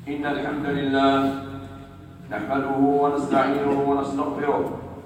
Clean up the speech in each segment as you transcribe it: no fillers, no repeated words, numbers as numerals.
إن الحمد لله نحمده ونستعينه ونستغفره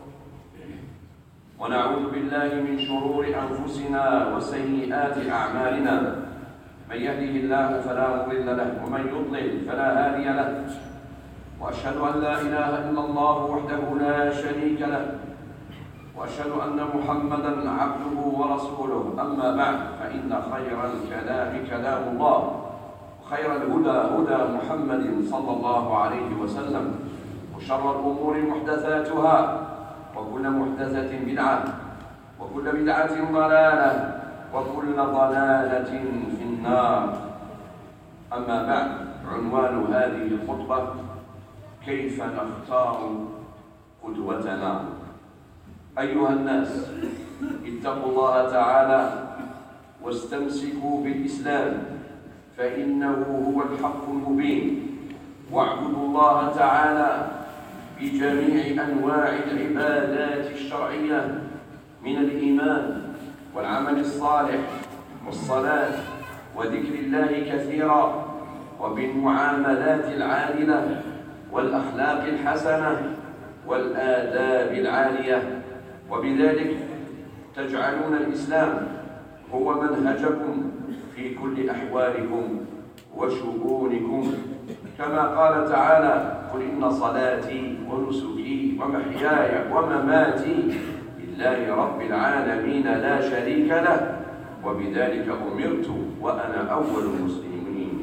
ونعوذ بالله من شرور أنفسنا وسيئات أعمالنا. من يهده الله فلا مضل له ومن يضلل فلا هادي له، وأشهد أن لا إله إلا الله وحده لا شريك له، وأشهد أن محمدًا عبده ورسوله. أما بعد، فإن خير الكلام كلام الله، وخير الهدى هدى محمد صلى الله عليه وسلم، وشر الأمور محدثاتها، وكل محدثة بدعة، وكل بدعة ضلالة، وكل ضلالة في النار. أما بعد، عنوان هذه الخطبة: كيف نختار قدوتنا؟ أيها الناس، اتقوا الله تعالى واستمسكوا بالإسلام، فإنه هو الحق المبين، واعبدوا الله تعالى بجميع أنواع العبادات الشرعية من الإيمان والعمل الصالح والصلاة وذكر الله كثيرا، وبالمعاملات العادلة والأخلاق الحسنة والآداب العالية، وبذلك تجعلون الإسلام هو منهجكم في كل أحوالكم وشؤونكم، كما قال تعالى: قل إن صلاتي ونسكي ومحياي ومماتي لله رب العالمين لا شريك له، وبذلك أمرت وأنا أول المسلمين.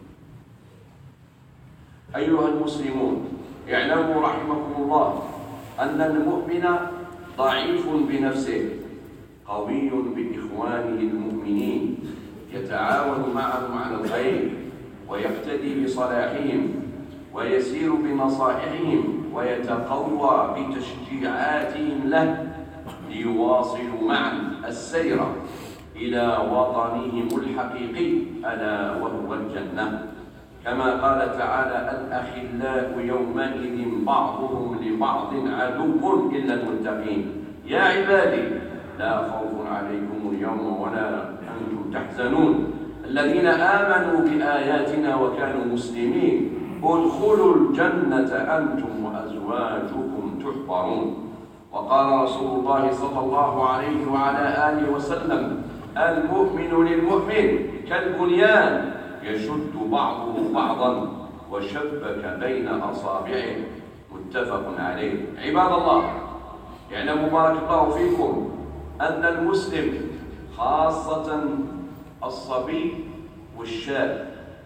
أيها المسلمون، اعلموا رحمكم الله أن المؤمن ضعيف بنفسه، قوي بإخوانه المؤمنين، يتعاون معهم على الخير ويقتدي بصلاحهم ويسير بنصائحهم ويتقوى بتشجيعاتهم له، ليواصلوا معا السير إلى وطنهم الحقيقي ألا وهو الجنة، كما قال تعالى: الأخلاء يومئذ بعضهم لبعض عدو إلا المتقين. يا عبادي لا خوف عليكم اليوم ولا أنتم تحزنون الذين آمنوا بآياتنا وكانوا مسلمين ادخلوا الجنة أنتم وأزواجكم تحبرون. وقال رسول الله صلى الله عليه وعلى آله وسلم: المؤمن للمؤمن كالبنيان يشد بعضه بعضا وشبك بين أصابعه، متفق عليه. عباد الله، اعلموا بارك الله فيكم أن المسلم، خاصة الصبي والشاب،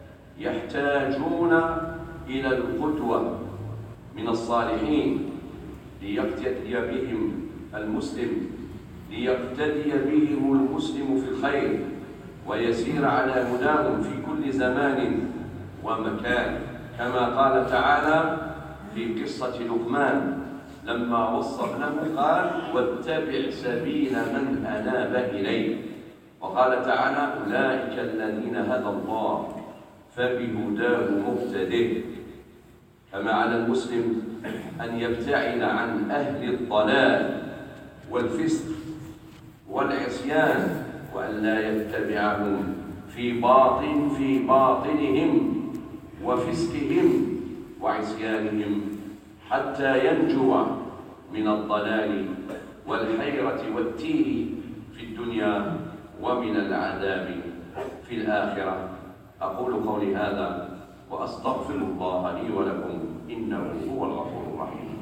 يحتاجون إلى القدوة من الصالحين ليقتدي بهم المسلم، ليقتدي بهم المسلم في الخير ويسير على هداهم في كل زمان ومكان، كما قال تعالى في قصة لقمان لما وصى ابنه قال: واتبع سبيل من أناب إليه. وقال تعالى: أولئك الذين هدى الله فبهداه مقتده. كما على المسلم أن يبتعد عن أهل الضلال والفسق والعصيان، وأن لا يتبعهم في باطنهم وفسقهم وعصيانهم، حتى ينجو من الضلال والحيرة والتيه في الدنيا ومن العذاب في الآخرة. أقول قولي هذا وأستغفر الله لي ولكم، إنه هو الغفور الرحيم.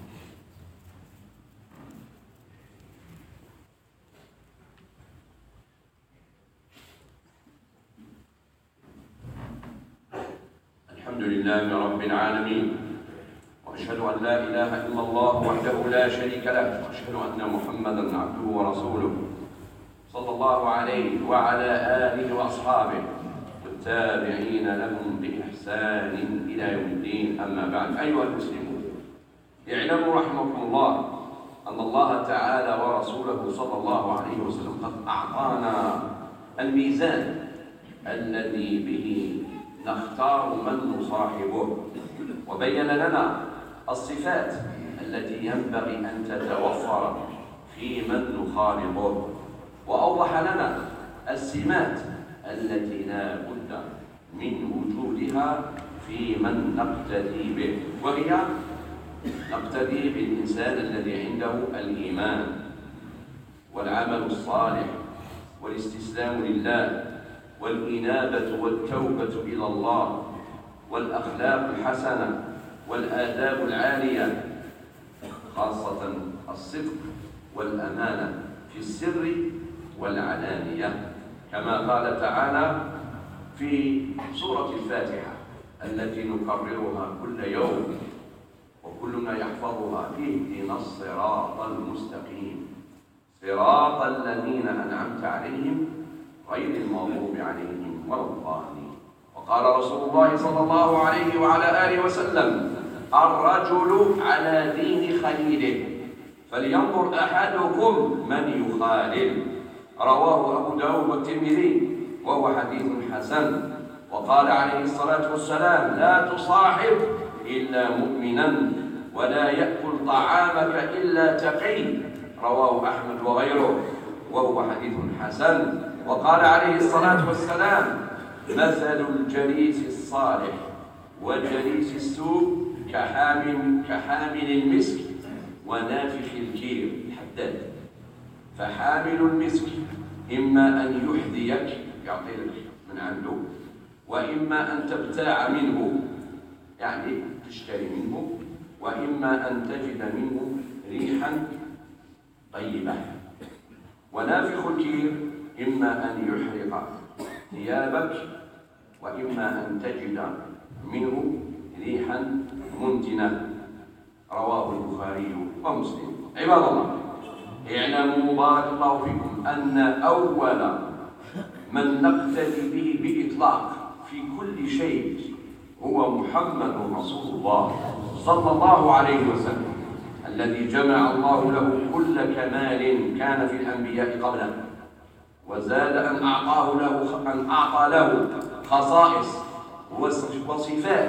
الحمد لله رب العالمين، وأشهد أن لا إله إلا الله وحده لا شريك له، وأشهد أن محمدًا عبده ورسوله صلى الله عليه وعلى آله وأصحابه والتابعين لهم بإحسان إلى يوم الدين. أما بعد، أيها المسلمون، اعلموا رحمكم الله أن الله تعالى ورسوله صلى الله عليه وسلم قد أعطانا الميزان الذي به نختار من نصاحبه، وبين لنا الصفات التي ينبغي أن تتوفر في من نخالطه، وأوضح لنا السمات التي لا بد من وجودها في من نقتدي به، وهي نقتدي بالإنسان الذي عنده الإيمان والعمل الصالح والاستسلام لله والإنابة والتوبة إلى الله والأخلاق الحسنة والآداب العالية، خاصة الصدق والأمانة في السر والعلانية، كما قال تعالى في سورة الفاتحة التي نكررها كل يوم وكلنا يحفظها: اهدنا الصراط المستقيم صراط الذين أنعمت عليهم غير المغضوب عليهم ولا الضالين. وقال رسول الله صلى الله عليه وعلى آله وسلم: الرجل على دين خليله فلينظر أحدكم من يخالل. رواه أبو داود والترمذي وهو حديث حسن. وقال عليه الصلاة والسلام: لا تصاحب إلا مؤمنا ولا يأكل طعامك إلا تقي. رواه أحمد وغيره وهو حديث حسن. وقال عليه الصلاة والسلام: مثل الجليس الصالح والجليس السوء كحامل المسك ونافخ الكير الحداد. فحامل المسك إما أن يحذيك يعطيك من عنده، وإما أن تبتاع منه يعني تشتري منه، وإما أن تجد منه ريحا طيبة. ونافخ الكير إما أن يحرق ثيابك، وإما أن تجد منه ريحا منتنة. رواه البخاري ومسلم. عباد الله، اعلموا بارك الله فيكم أن أول من نقتدي به بإطلاق في كل شيء هو محمد رسول الله صلى الله عليه وسلم، الذي جمع الله له كل كمال كان في الأنبياء قبله، وزاد أن أعطى له خصائص وصفات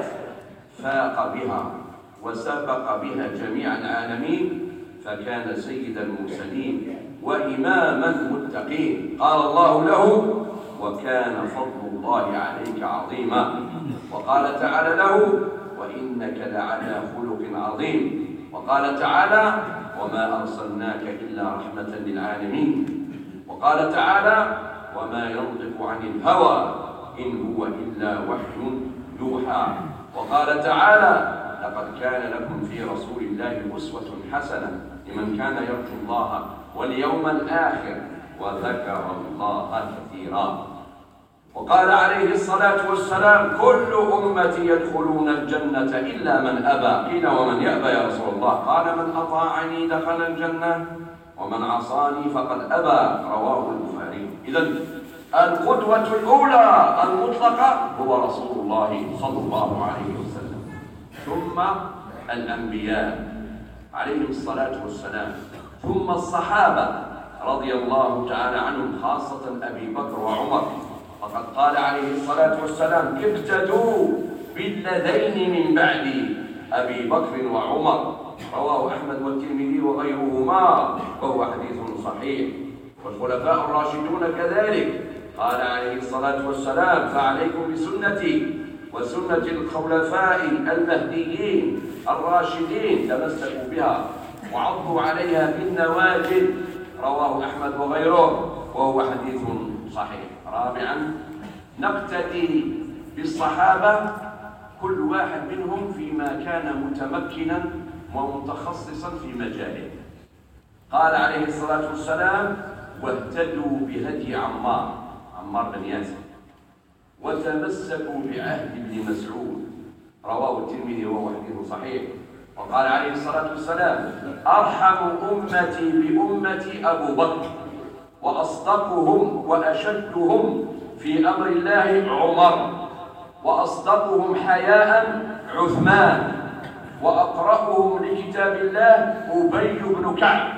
فاق بها وسبق بها جميع العالمين، فكان سيد المرسلين وإماما المتقين. قال الله له: وكان فضل الله عليك عظيما. وقال تعالى له: وإنك لعلى خلق عظيم. وقال تعالى: وما أرسلناك إلا رحمة للعالمين. وقال تعالى: وما ينطق عن الهوى إن هو إلا وحي يوحى. وقال تعالى: لقد كان لكم في رسول الله أسوة حسنة لمن كان يرجو الله واليوم الآخر وذكر الله كثيرا. وقال عليه الصلاة والسلام: كل أمتي يدخلون الجنة إلا من أبى. قيل: ومن يأبى يا رسول الله؟ قال: من أطاعني دخل الجنة ومن عصاني فقد أبى. رواه البخاري. إذن القدوة الأولى المطلقة هو رسول الله صلى الله عليه وسلم، ثم الأنبياء عليهم الصلاة والسلام، ثم الصحابة رضي الله تعالى عنهم، خاصة أبي بكر وعمر. فقد قال عليه الصلاة والسلام: اقتدوا بالذين من بعدي أبي بكر وعمر. رواه أحمد والترمذي وغيرهما وهو حديث صحيح. والخلفاء الراشدون كذلك. قال عليه الصلاة والسلام: فعليكم بسنتي وسنة الخلفاء المهديين الراشدين، تمسكوا بها وعضوا عليها بالنواجذ. رواه أحمد وغيره وهو حديث صحيح. رابعا، نقتدي بالصحابة كل واحد منهم فيما كان متمكنا ومتخصصا في مجاله. قال عليه الصلاة والسلام: واهتدوا بهدي عمار بن ياسر وتمسكوا بعهد ابن مسعود. رواه الترمذي وهو حديث صحيح. وقال عليه الصلاة والسلام: أرحم أمتي بأمتي أبو بكر، وأصدقهم وأشدهم في أمر الله عمر، وأصدقهم حياء عثمان، وأقرأهم لكتاب الله أبي بن كعب،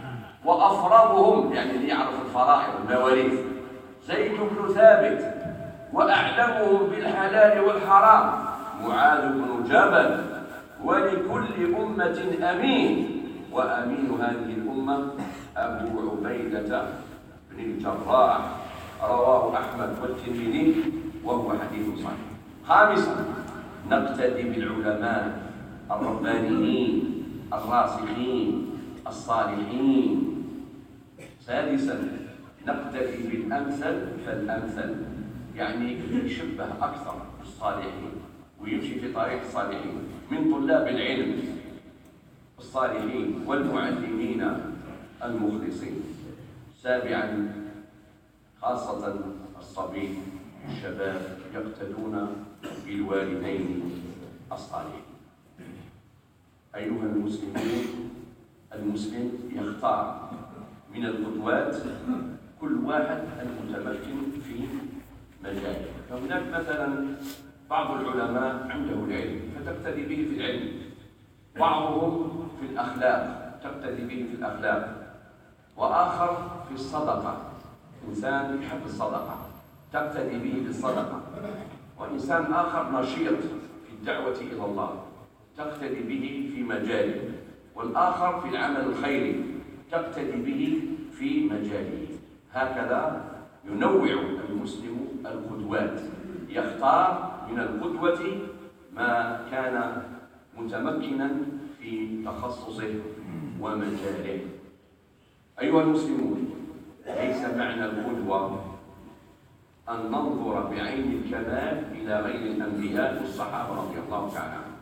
وأفرضهم يعني اللي يعرف الفرائض المواريث زيد بن ثابت، وأعلمهم بالحلال والحرام معاذ بن جبل. ولكل أمة أمين، وأمين هذه الأمة أبو عبيدة بن الجراح. رواه أحمد والترمذي وهو حديث صحيح. خامسا، نقتدي بالعلماء الربانيين الراسخين الصالحين. سادسا نقتدي بالأمثل فالأمثل، يعني يشبه أكثر بالصالحين ويمشي في طريق الصالحين من طلاب العلم الصالحين والمعلمين المخلصين. سابعا خاصة الصبي الشباب يقتدون بالوالدين الصالحين. أيها المسلمون، المسلم يختار من القدوات كل واحد المتمكن في مجاله. فهناك مثلا بعض العلماء عنده العلم فتقتدي به في العلم، بعضهم في الأخلاق تقتدي به في الأخلاق، وآخر في الصدقة، إنسان يحب الصدقة تقتدي به بالصدقة، وإنسان آخر نشيط في الدعوة إلى الله تقتدي به في مجاله، والآخر في العمل الخيري تقتدي به في مجاله. هكذا ينوع المسلم القدوات، يختار من القدوة ما كان متمكنا في تخصصه ومجاله. أيها المسلمون، ليس معنى القدوة أن ننظر بعين الكمال إلى غير الأنبياء والصحابة رضي الله تعالى عنهم،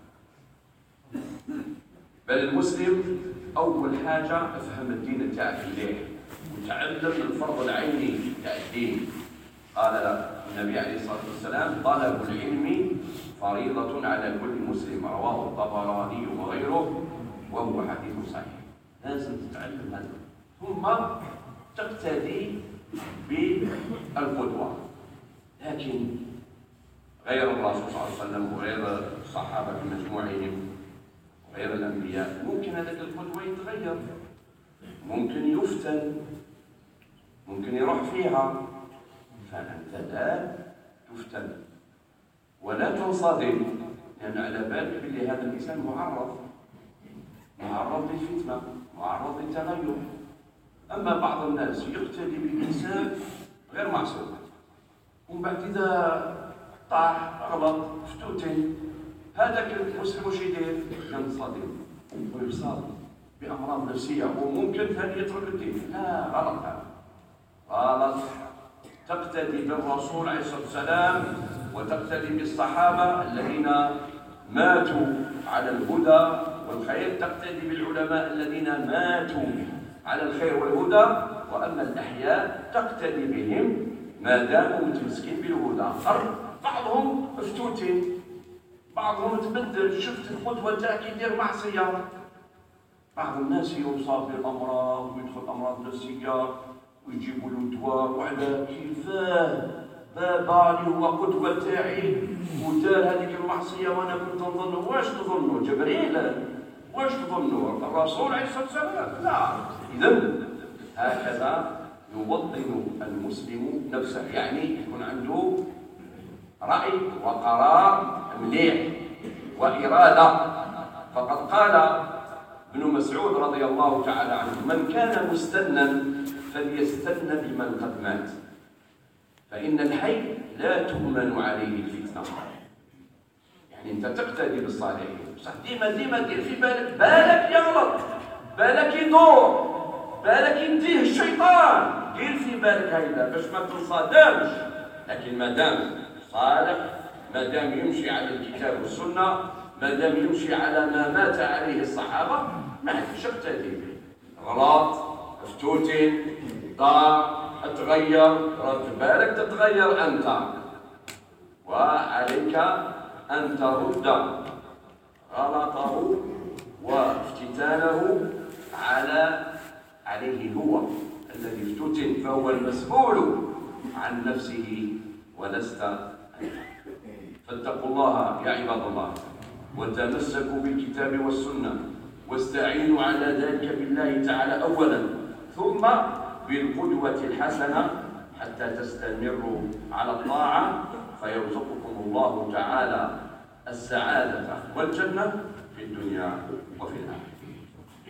بل المسلم أول حاجة افهم الدين تاعك مليح وتعلم الفرض العيني تاع الدين. قال النبي عليه الصلاة والسلام: طلب العلم فريضة على كل مسلم، رواه الطبراني وغيره وهو حديث صحيح. لازم تتعلم هذا ثم تقتدي بالقدوة. لكن غير الرسول صلى الله عليه وسلم وغير الصحابة بمجموعهم وغير الأنبياء ممكن هذاك القدوة يتغير، ممكن يفتن، ممكن يروح فيها، فأنت لا تفتن ولا تنصدم، لأن على بالك بأن هذا الإنسان معرض للفتنة، معرض للتغير. أما بعض الناس يقتدي بالإنسان غير معصوم، ومن بعد إذا طاح غلط فتوتين، هذاك المسلم واش يدير؟ ينصدم ويصاب بأمراض نفسية وممكن ثاني يترك الدين. لا، غلط هذا، غلط. تقتدي بالرسول عليه الصلاة والسلام وتقتدي بالصحابة الذين ماتوا على الهدى والخير، تقتدي بالعلماء الذين ماتوا على الخير والهدى، وأما الأحياء تقتدي بهم ما داموا متمسكين بالهدى. بعضهم مفتوتين، بعضهم تبدل، شفت القدوة تاعك يدير معصية. بعض الناس يصاب بالأمراض ويدخل أمراض نفسية ويجيبوا له دواء، وعلى كيفاه بابا اللي هو قدوة تاعي ودار هذيك المعصية وأنا كنت نظن. واش تظنوا جبريل؟ واش تظنوا الرسول عليه الصلاة والسلام؟ لا. إذن هكذا يوطن المسلم نفسه، يعني يكون عنده رأي وقرار مليح وإرادة. فقد قال ابن مسعود رضي الله تعالى عنه: من كان مستنا فليستن بمن قد مات، فإن الحي لا تؤمن عليه الفتنة. يعني أنت تقتدي بالصالحين، بصح ديما دير في بالك يغلط، بالك يدور، بالك ينتهي الشيطان، دير في بالك هيدا باش ما تنصدمش. لكن ما دام صالح، ما دام يمشي على الكتاب والسنة، ما دام يمشي على ما مات عليه الصحابة، ما عندكش اقتدي به. غلط، فتوتين، ضاع، اتغير، رد بالك تتغير أنت، وعليك أن ترد غلطه وافتتانه عليه هو الذي افتتن، فهو المسؤول عن نفسه ولست أنت. فاتقوا الله يا عباد الله، وتمسكوا بالكتاب والسنة، واستعينوا على ذلك بالله تعالى أولا، ثم بالقدوة الحسنة حتى تستمروا على الطاعة، فيرزقكم الله تعالى السعادة والجنة في الدنيا وفي الآخرة.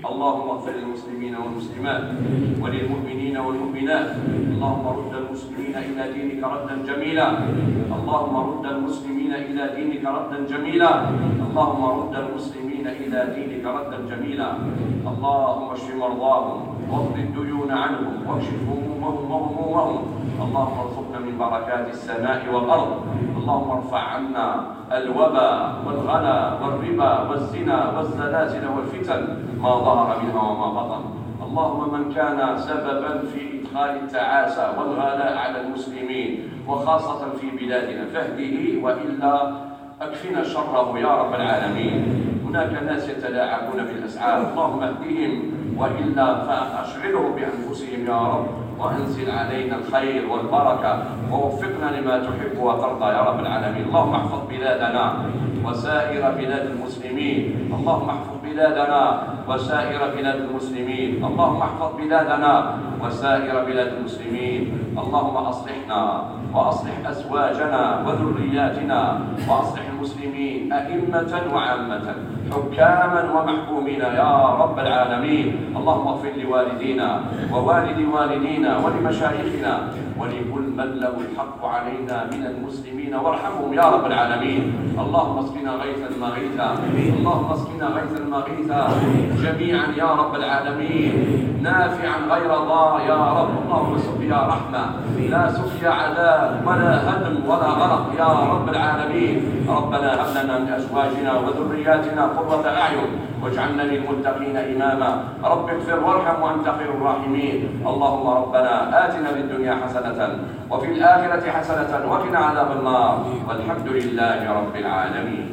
اللهم اغفر للمسلمين والمسلمات وللمؤمنين والمؤمنات. اللهم رد المسلمين إلى دينك ردا جميلا. اللهم رد المسلمين إلى دينك ردا جميلا. اللهم رد المسلمين إلى دينك ردا جميلا. اللهم اشف مرضاهم واقض الديون عنهم واكشف همومهم وهمومهم. اللهم ارزقنا من بركات السماء والأرض. اللهم ارفع عنا الوباء والغلا والربا والزنا والزلازل والفتن ما ظهر منها وما بطن. اللهم من كان سببا في إدخال التعاسة والغلاء على المسلمين وخاصة في بلادنا فاهده، وإلا أكفنا شره يا رب العالمين. هناك ناس يتلاعبون بالأسعار، اللهم اهدهم، وإلا فأشغلهم بأنفسهم يا رب، وأنزل علينا الخير والبركة ووفقنا لما تحب وترضى يا رب العالمين. اللهم احفظ بلادنا وسائر بلاد المسلمين. اللهم احفظ بلادنا وسائر بلاد المسلمين. اللهم احفظ بلادنا وسائر بلاد المسلمين. اللهم أصلحنا وأصلح أزواجنا وذرياتنا وأصلح المسلمين أئمة وعامة، حكاما ومحكومين يا رب العالمين. اللهم اغفر لوالدينا ووالد والدينا ولمشايخنا ولكل من له الحق علينا من المسلمين وارحمهم يا رب العالمين. اللهم اسقنا غيثا مغيثا. اللهم اسقنا غيثا مغيثا جميعا يا رب العالمين، نافعا غير ضار يا رب. اللهم سقيا رحمة لا سقيا عذاب ولا هدم ولا غرق يا رب العالمين. ربنا هب لنا من أزواجنا وذرياتنا قرة أعين واجعلنا للمتقين إماما. رب اغفر وارحم وأنت خير الراحمين. اللهم ربنا آتنا في الدنيا حسنة وفي الآخرة حسنة وقنا عذاب النار، والحمد لله رب العالمين.